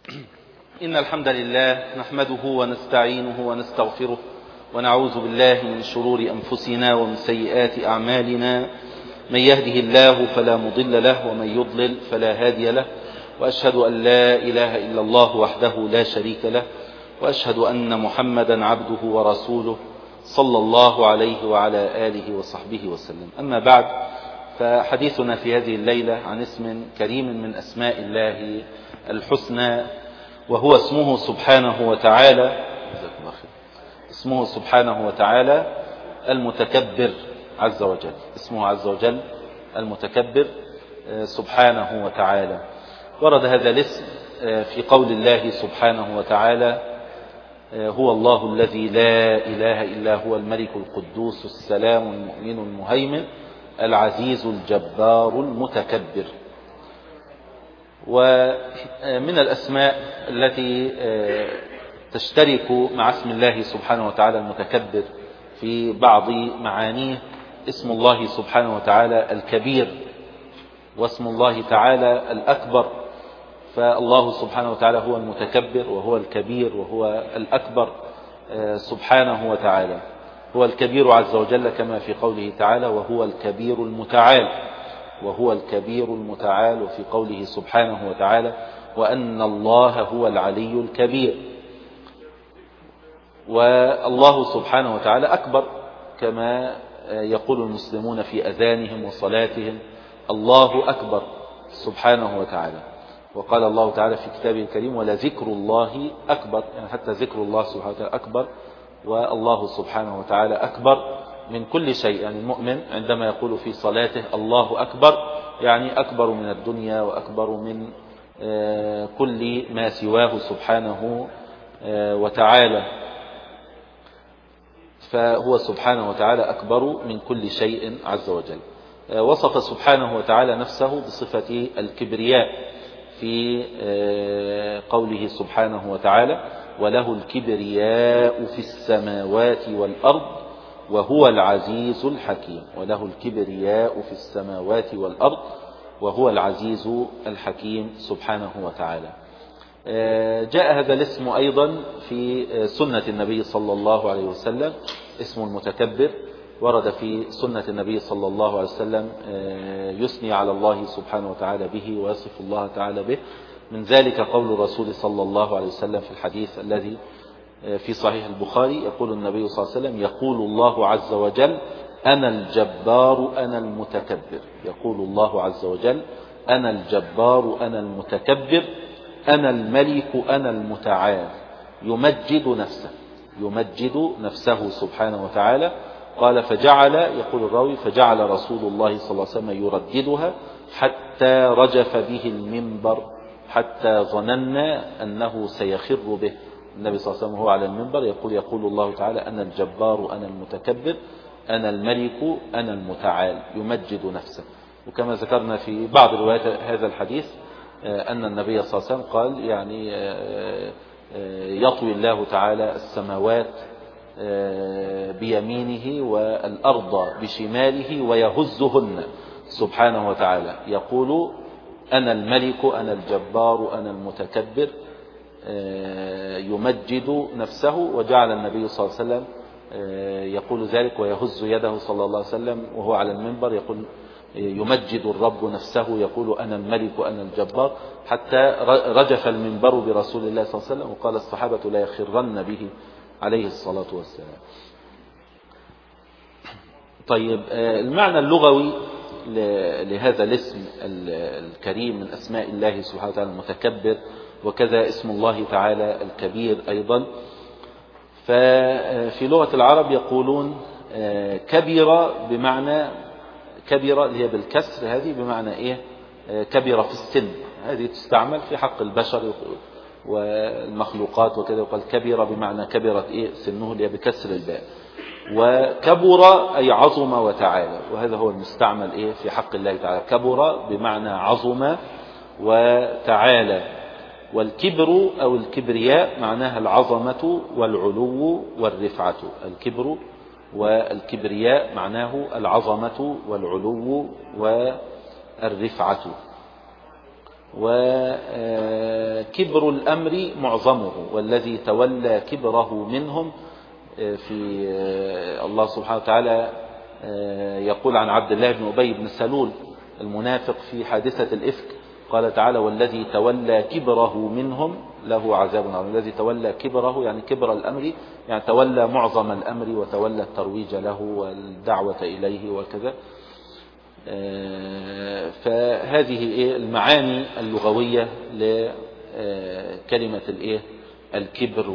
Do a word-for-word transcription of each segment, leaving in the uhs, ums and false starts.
إن الحمد لله نحمده ونستعينه ونستغفره ونعوذ بالله من شرور أنفسنا ومن سيئات أعمالنا. من يهده الله فلا مضل له ومن يضلل فلا هادي له، وأشهد أن لا إله إلا الله وحده لا شريك له، وأشهد أن محمدا عبده ورسوله صلى الله عليه وعلى آله وصحبه وسلم. أما بعد، فحديثنا في هذه الليلة عن اسم كريم من أسماء الله الحسنى، وهو اسمه سبحانه وتعالى اسمه سبحانه وتعالى المتكبر عز وجل. اسمه عز وجل المتكبر سبحانه وتعالى. ورد هذا الاسم في قول الله سبحانه وتعالى: هو الله الذي لا إله إلا هو الملك القدوس السلام المؤمن المهيمن العزيز الجبار المتكبر. ومن الأسماء التي تشترك مع اسم الله سبحانه وتعالى المتكبر في بعض معانيه اسم الله سبحانه وتعالى الكبير، واسم الله تعالى الأكبر. فالله سبحانه وتعالى هو المتكبر وهو الكبير وهو الأكبر سبحانه وتعالى. هو الكبير عز وجل كما في قوله تعالى: وهو الكبير المتعال. وهو الكبير المتعال. وفي قوله سبحانه وتعالى: وأن الله هو العلي الكبير. والله سبحانه وتعالى أكبر كما يقول المسلمون في أذانهم وصلاتهم: الله أكبر سبحانه وتعالى. وقال الله تعالى في كتابه الكريم: ولذكر الله أكبر، يعني حتى ذكر الله سبحانه وتعالى أكبر، والله سبحانه وتعالى أكبر من كل شيء. يعني المؤمن عندما يقول في صلاته الله أكبر يعني أكبر من الدنيا وأكبر من كل ما سواه سبحانه وتعالى. فهو سبحانه وتعالى أكبر من كل شيء عز وجل. وصف سبحانه وتعالى نفسه بصفة الكبرياء في قوله سبحانه وتعالى: وله الكبرياء في السماوات والأرض وهو العزيز الحكيم. وله الكبرياء في السماوات والأرض وهو العزيز الحكيم سبحانه وتعالى. جاء هذا الاسم أيضا في سنة النبي صلى الله عليه وسلم. اسم المتكبر ورد في سنة النبي صلى الله عليه وسلم يثني على الله سبحانه وتعالى به ويصف الله تعالى به. من ذلك قول الرسول صلى الله عليه وسلم في الحديث الذي في صحيح البخاري: يقول النبي صلى الله عليه وسلم: يقول الله عز وجل: أنا الجبار أنا المتكبر. يقول الله عز وجل: أنا الجبار أنا المتكبر أنا الملك أنا المتعال. يمجد نفسه يمجد نفسه سبحانه وتعالى. قال: فجعل يقول الراوي فجعل رسول الله صلى الله عليه وسلم يرددها حتى رجف به المنبر، حتى ظننا أنه سيخر به. النبي صلى الله عليه وسلم هو على المنبر يقول يقول الله تعالى: أنا الجبار أنا المتكبر أنا الملك أنا المتعال. يمجد نفسه. وكما ذكرنا في بعض روايات هذا الحديث أن النبي صلى الله عليه وسلم قال: يعني يطوي الله تعالى السماوات بيمينه والأرض بشماله ويهزهن سبحانه وتعالى. يقول: أنا الملك أنا الجبار أنا المتكبر. يمجد نفسه. وجعل النبي صلى الله عليه وسلم يقول ذلك ويهز يده صلى الله عليه وسلم وهو على المنبر يقول يمجد الرب نفسه يقول: أنا الملك أنا الجبار، حتى رجف المنبر برسول الله صلى الله عليه وسلم. وقال الصحابة: لا يخرن به عليه الصلاة والسلام. طيب، المعنى اللغوي لهذا الاسم الكريم من أسماء الله سبحانه وتعالى المتكبر، وكذا اسم الله تعالى الكبير أيضا. ففي لغة العرب يقولون كبر بمعنى كبر اللي هي بالكسر، هذه بمعنى إيه؟ كبر في السن. هذه تستعمل في حق البشر والمخلوقات وكذا. وقال كبر بمعنى كبرت إيه سنه، اللي هي بكسر الباء. وكبر أي عظم وتعالى، وهذا هو المستعمل إيه في حق الله تعالى. كبر بمعنى عظم وتعالى. والكبر أو الكبرياء معناها العظمة والعلو والرفعة. الكبر والكبرياء معناه العظمة والعلو والرفعة. وكبر كبر الأمر معظمه، والذي تولى كبره منهم. في الله سبحانه وتعالى يقول عن عبد الله بن أبي بن سلول المنافق في حادثة الإفك، قال تعالى والذي تولى كبره منهم له عذاب عظيم. الذي تولى كبره يعني كبر الأمر، يعني تولى معظم الأمر وتولى الترويج له والدعوة إليه وكذا. فهذه المعاني اللغوية لكلمة الكبر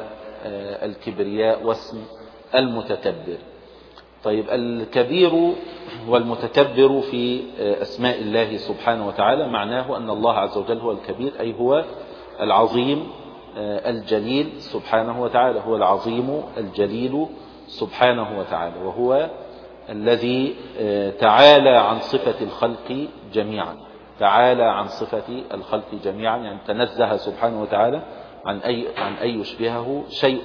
والكبرياء واسم المتكبر. طيب، الكبير والمتكبر في أسماء الله سبحانه وتعالى معناه أن الله عز وجل هو الكبير، أي هو العظيم الجليل سبحانه وتعالى، هو العظيم الجليل سبحانه وتعالى، وهو الذي تعالى عن صفة الخلق جميعا، تعالى عن صفة الخلق جميعا، يعني تنزه سبحانه وتعالى عن أي عن أن يشبهه شيء.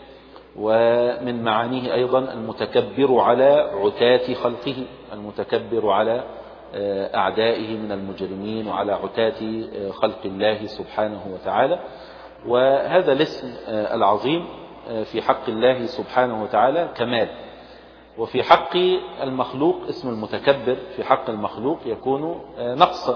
ومن معانيه أيضا المتكبر على عتاة خلقه، المتكبر على أعدائه من المجرمين وعلى عتاة خلق الله سبحانه وتعالى. وهذا الاسم العظيم في حق الله سبحانه وتعالى كمال، وفي حق المخلوق اسم المتكبر في حق المخلوق يكون نقصا.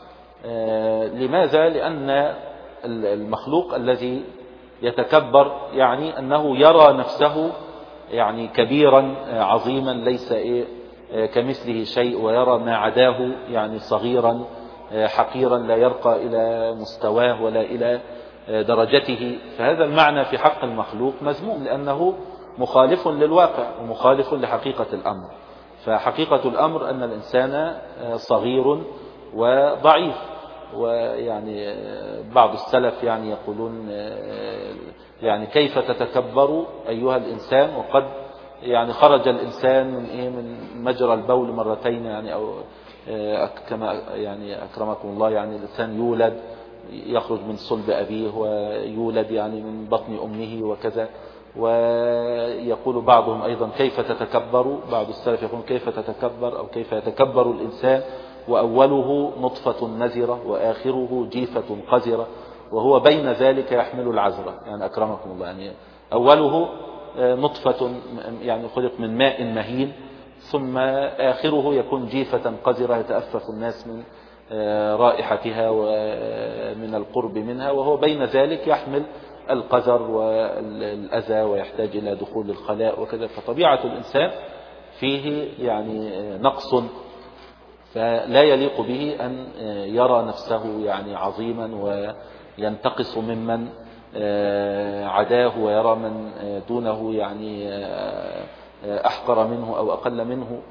لماذا؟ لأن المخلوق الذي يتكبر يعني أنه يرى نفسه يعني كبيرا عظيما ليس إيه كمثله شيء، ويرى ما عداه يعني صغيرا حقيرا لا يرقى إلى مستواه ولا إلى درجته. فهذا المعنى في حق المخلوق مذموم، لأنه مخالف للواقع ومخالف لحقيقة الأمر. فحقيقة الأمر أن الإنسان صغير وضعيف. ويعني بعض السلف يعني يقولون يعني كيف تتكبر أيها الإنسان وقد يعني خرج الإنسان من إيه من مجرى البول مرتين، يعني أو كما يعني أكرمكم الله، يعني الإنسان يولد يخرج من صلب أبيه ويولد يعني من بطن أمه وكذا. ويقول بعضهم أيضا كيف تتكبر، بعض السلف يقول كيف تتكبر أو كيف يتكبر الإنسان وأوله نطفة نزرة وآخره جيفة قذرة وهو بين ذلك يحمل العذرة. يعني أكرمكم الله، يعني أوله نطفة يعني خلق من ماء مهين، ثم آخره يكون جيفة قذرة يتأفف الناس من رائحتها ومن القرب منها، وهو بين ذلك يحمل القذر والأذى ويحتاج إلى دخول الخلاء وكذا. فطبيعة الإنسان فيه يعني نقص، فلا يليق به أن يرى نفسه يعني عظيما وينتقص ممن عداه ويرى من دونه يعني أحقر منه أو أقل منه.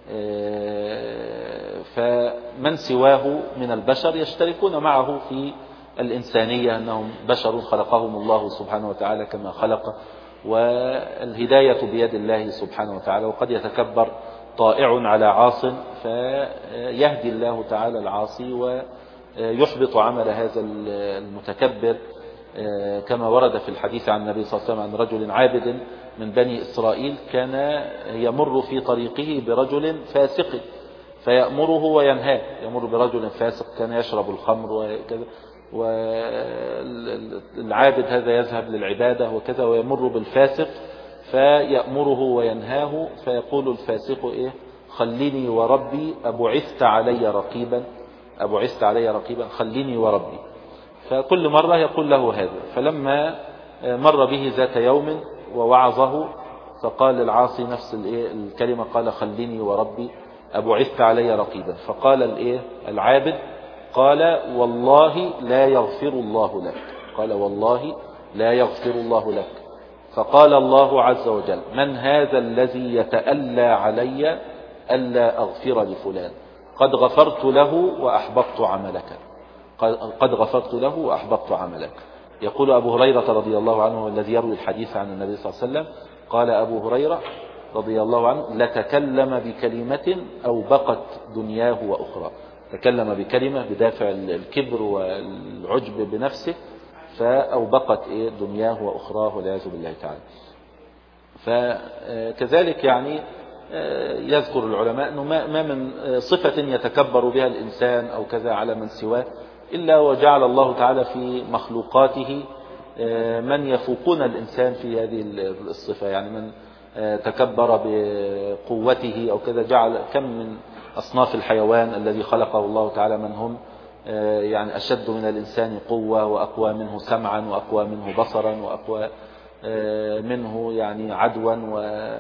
فمن سواه من البشر يشتركون معه في الإنسانية، أنهم بشر خلقهم الله سبحانه وتعالى كما خلق، والهداية بيد الله سبحانه وتعالى. وقد يتكبر طائع على عاص فيهدي الله تعالى العاصي ويحبط عمل هذا المتكبر، كما ورد في الحديث عن النبي صلى الله عليه وسلم عن رجل عابد من بني إسرائيل كان يمر في طريقه برجل فاسق فيأمره وينهاه. يمر برجل فاسق كان يشرب الخمر وكذا، والعابد هذا يذهب للعبادة وكذا، ويمر بالفاسق فيأمره وينهاه، فيقول الفاسق إيه خليني وربي أبعثت علي رقيبا، أبعثت علي رقيبا خليني وربي. فكل مرة يقول له هذا. فلما مر به ذات يوم ووعظه فقال العاصي نفس الكلمة، قال خليني وربي أبعثت علي رقيبا. فقال الايه العابد قال والله لا يغفر الله لك، قال والله لا يغفر الله لك. فقال الله عز وجل من هذا الذي يتألى علي ألا أغفر لفلان؟ قد غفرت له وأحبطت عملك، قد غفرت له وأحبطت عملك. يقول أبو هريرة رضي الله عنه والذي يروي الحديث عن النبي صلى الله عليه وسلم، قال أبو هريرة رضي الله عنه لتكلم بكلمة أو بقت دنياه وأخرى. تكلم بكلمة بدافع الكبر والعجب بنفسه، فأوبقت إيه دنياه وأخراه والعياذ بالله تعالى. فكذلك يعني يذكر العلماء أنه ما من صفة يتكبر بها الإنسان أو كذا على من سواه إلا وجعل الله تعالى في مخلوقاته من يفوقون الإنسان في هذه الصفة، يعني من تكبر بقوته أو كذا. جعل كم من أصناف الحيوان الذي خلقه الله تعالى من هم يعني أشد من الإنسان قوة، وأقوى منه سمعا، وأقوى منه بصرا، وأقوى منه يعني عدوا و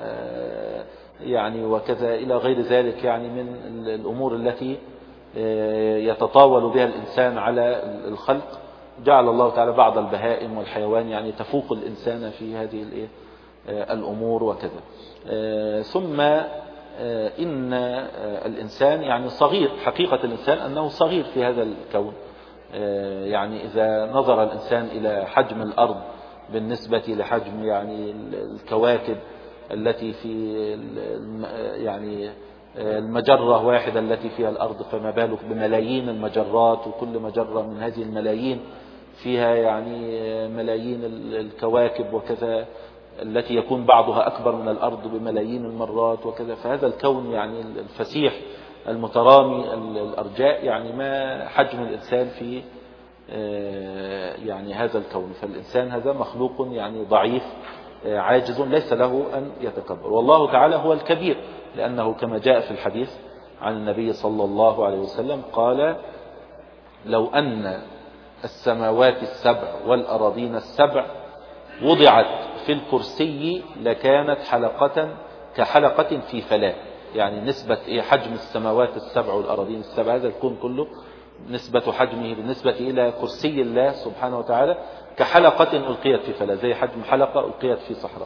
يعني وكذا إلى غير ذلك، يعني من الأمور التي يتطاول بها الإنسان على الخلق. جعل الله تعالى بعض البهائم والحيوان يعني تفوق الإنسان في هذه الأمور وكذا. ثم إن الإنسان يعني صغير، حقيقة الإنسان أنه صغير في هذا الكون. يعني إذا نظر الإنسان إلى حجم الأرض بالنسبة لحجم يعني الكواكب التي في يعني المجرة واحدة التي فيها الأرض، فما بالك بملايين المجرات، وكل مجرة من هذه الملايين فيها يعني ملايين الكواكب وكذا، التي يكون بعضها أكبر من الأرض بملايين المرات وكذا. فهذا الكون يعني الفسيح المترامي الأرجاء، يعني ما حجم الإنسان في يعني هذا الكون. فالإنسان هذا مخلوق يعني ضعيف عاجز ليس له أن يتكبر. والله تعالى هو الكبير، لأنه كما جاء في الحديث عن النبي صلى الله عليه وسلم قال: لو أن السماوات السبع والأراضين السبع وضعت في الكرسي لكانت حلقة كحلقة في فلاة. يعني نسبة إيه حجم السماوات السبع والأراضين السبع، هذا الكون كله نسبة حجمه بالنسبة إلى كرسي الله سبحانه وتعالى كحلقة ألقيت في فلاة، زي حجم حلقة ألقيت في صحراء.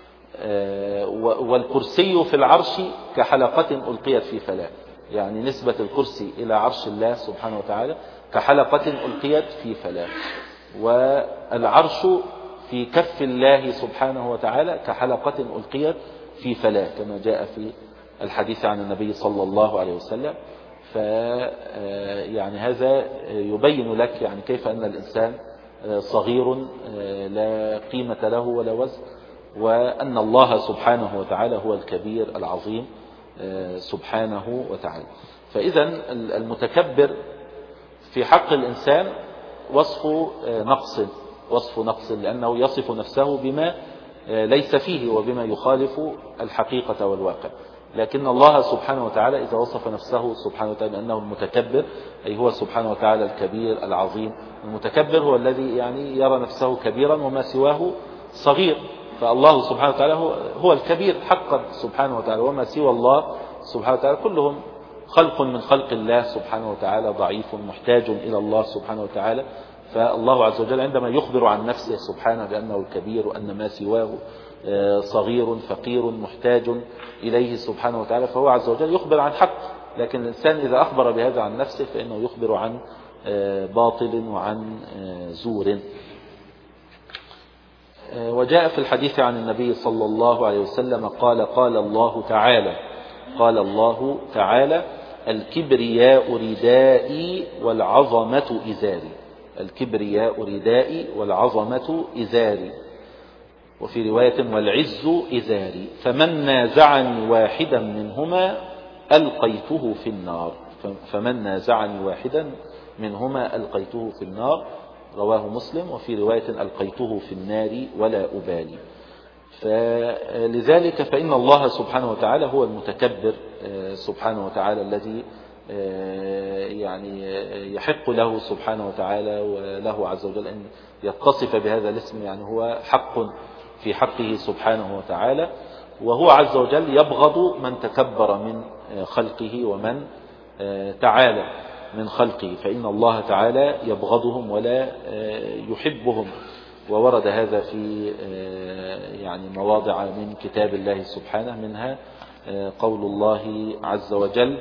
والكرسي في العرش كحلقة ألقيت في فلاة، يعني نسبة الكرسي إلى عرش الله سبحانه وتعالى كحلقة ألقيت في فلاة. والعرش في كف الله سبحانه وتعالى كحلقة ألقيت في فلاة، كما جاء في الحديث عن النبي صلى الله عليه وسلم. ف يعني هذا يبين لك يعني كيف أن الإنسان صغير لا قيمة له ولا وزن، وأن الله سبحانه وتعالى هو الكبير العظيم سبحانه وتعالى. فإذا المتكبر في حق الإنسان وصف نقص، وصف نقص لأنه يصف نفسه بما ليس فيه وبما يخالف الحقيقة والواقع. لكن الله سبحانه وتعالى إذا وصف نفسه سبحانه وتعالى بأنه المتكبر، أي هو سبحانه وتعالى الكبير العظيم. المتكبر هو الذي يعني يرى نفسه كبيرا وما سواه صغير، فالله سبحانه وتعالى هو الكبير حقا سبحانه وتعالى، وما سوى الله سبحانه وتعالى كلهم خلق من خلق الله سبحانه وتعالى، ضعيف محتاج إلى الله سبحانه وتعالى. فالله عز وجل عندما يخبر عن نفسه سبحانه بأنه الكبير وأن ما سواه صغير فقير محتاج إليه سبحانه وتعالى، فهو عز وجل يخبر عن حق. لكن الإنسان إذا أخبر بهذا عن نفسه فإنه يخبر عن باطل وعن زور. وجاء في الحديث عن النبي صلى الله عليه وسلم قال: قال الله تعالى قال الله تعالى الكبرياء ردائي والعظمة إزاري. الكبرياء ردائي والعظمة إزاري. وفي رواية والعز إزاري، فمن نازعني واحدا منهما ألقيته في النار. فمن نازعني واحدا منهما ألقيته في النار، رواه مسلم. وفي رواية ألقيته في النار ولا أبالي. فلذلك فإن الله سبحانه وتعالى هو المتكبر سبحانه وتعالى الذي يعني يحق له سبحانه وتعالى وله عز وجل أن يتصف بهذا الاسم، يعني هو حق في حقه سبحانه وتعالى. وهو عز وجل يبغض من تكبر من خلقه ومن تعالى من خلقه، فإن الله تعالى يبغضهم ولا يحبهم. وورد هذا في يعني مواضع من كتاب الله سبحانه، منها قول الله عز وجل: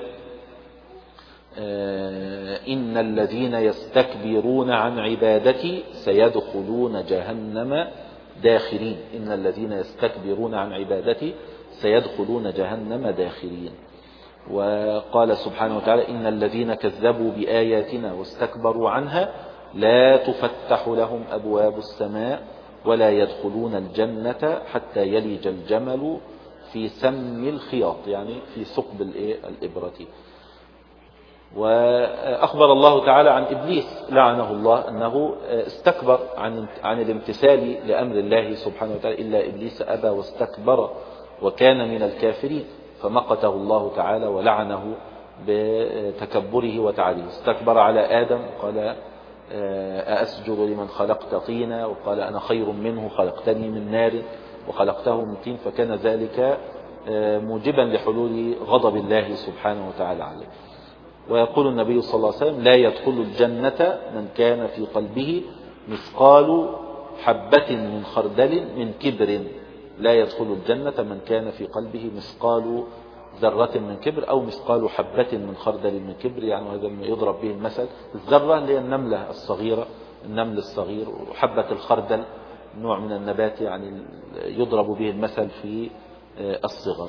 إن الذين يستكبرون عن عبادتي سيدخلون جهنم داخرين. إن الذين يستكبرون عن عبادتي سيدخلون جهنم داخرين. وقال سبحانه وتعالى: إن الذين كذبوا بآياتنا واستكبروا عنها لا تفتح لهم أبواب السماء ولا يدخلون الجنة حتى يلج الجمل في سم الخياط، يعني في ثقب الإبرة. وأخبر الله تعالى عن إبليس لعنه الله أنه استكبر عن عن الامتثال لأمر الله سبحانه وتعالى، إلا إبليس أبى واستكبر وكان من الكافرين، فمقته الله تعالى ولعنه بتكبره وتعاليه. استكبر على آدم قال أأسجد لمن خلقت طينا، وقال أنا خير منه خلقتني من نار وخلقته من طين، فكان ذلك موجبا لحلول غضب الله سبحانه وتعالى عليه. ويقول النبي صلى الله عليه وسلم لا يدخل الجنة من كان في قلبه مثقال حبة من خردل من كبر. لا يدخل الجنة من كان في قلبه مثقال ذرة من كبر أو مثقال حبة من خردل من كبر، يعني هذا ما يضرب به المثل. الذرة اللي هي النملة الصغيرة، النمل الصغير، وحبة الخردل نوع من النبات يعني يضرب به المثل في الصغر.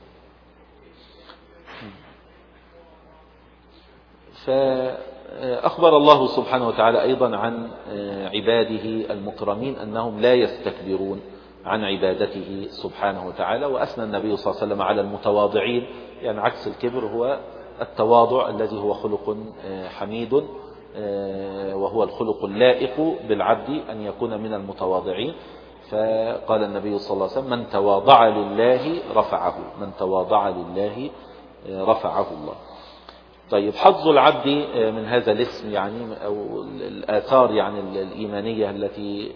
فأخبر الله سبحانه وتعالى أيضا عن عباده المكرمين أنهم لا يستكبرون عن عبادته سبحانه وتعالى، وأثنى النبي صلى الله عليه وسلم على المتواضعين، يعني عكس الكبر هو التواضع الذي هو خلق حميد، وهو الخلق اللائق بالعبد أن يكون من المتواضعين. فقال النبي صلى الله عليه وسلم من تواضع لله رفعه، من تواضع لله رفعه الله. طيب حظ العبد من هذا الاسم يعني أو الآثار يعني الإيمانية التي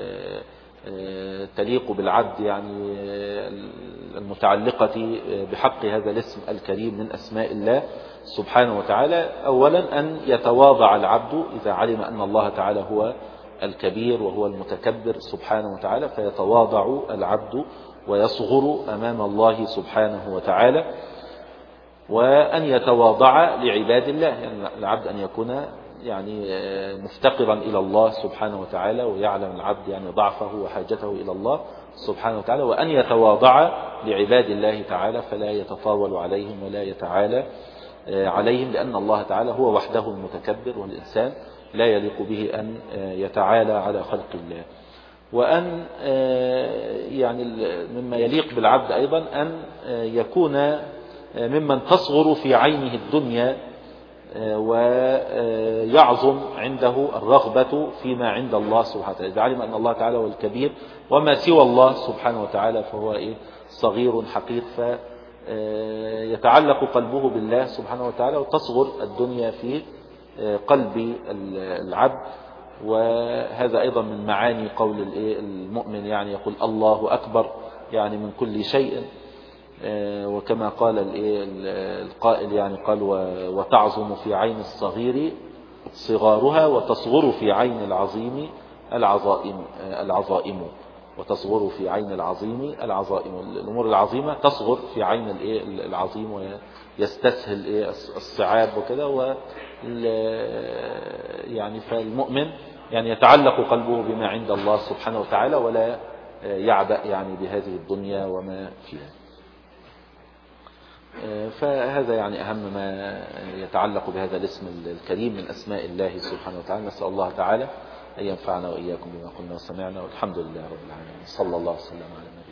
تليق بالعبد يعني المتعلقة بحق هذا الاسم الكريم من أسماء الله سبحانه وتعالى. أولا أن يتواضع العبد إذا علم أن الله تعالى هو الكبير وهو المتكبر سبحانه وتعالى، فيتواضع العبد ويصغر أمام الله سبحانه وتعالى. وأن يتواضع لعباد الله، يعني العبد أن يكون يعني مفتقرا إلى الله سبحانه وتعالى، ويعلم العبد يعني ضعفه وحاجته إلى الله سبحانه وتعالى، وأن يتواضع لعباد الله تعالى فلا يتطاول عليهم ولا يتعالى عليهم، لأن الله تعالى هو وحده المتكبر، والإنسان لا يليق به أن يتعالى على خلق الله. وأن يعني مما يليق بالعبد أيضا أن يكون ممن تصغر في عينه الدنيا ويعظم عنده الرغبة فيما عند الله سبحانه وتعالى. إذا علم أن الله تعالى هو الكبير وما سوى الله سبحانه وتعالى فهو إيه صغير حقير، فيتعلق قلبه بالله سبحانه وتعالى وتصغر الدنيا في قلب العبد. وهذا أيضا من معاني قول المؤمن، يعني يقول الله أكبر يعني من كل شيء، وكما قال القائل يعني قال وتعظم في عين الصغير صغارها وتصغر في عين العظيم العظائم العظائم وتصغر في عين العظيم العظائم. الأمور العظيمة تصغر في عين العظيم ويستسهل الصعاب وكذا، و يعني فالمؤمن يعني يتعلق قلبه بما عند الله سبحانه وتعالى ولا يعبأ يعني بهذه الدنيا وما فيها. فهذا يعني أهم ما يتعلق بهذا الاسم الكريم من أسماء الله سبحانه وتعالى. نسأل الله تعالى أن ينفعنا وإياكم بما قلنا وسمعنا، والحمد لله رب العالمين. صلى الله وسلم على النبي.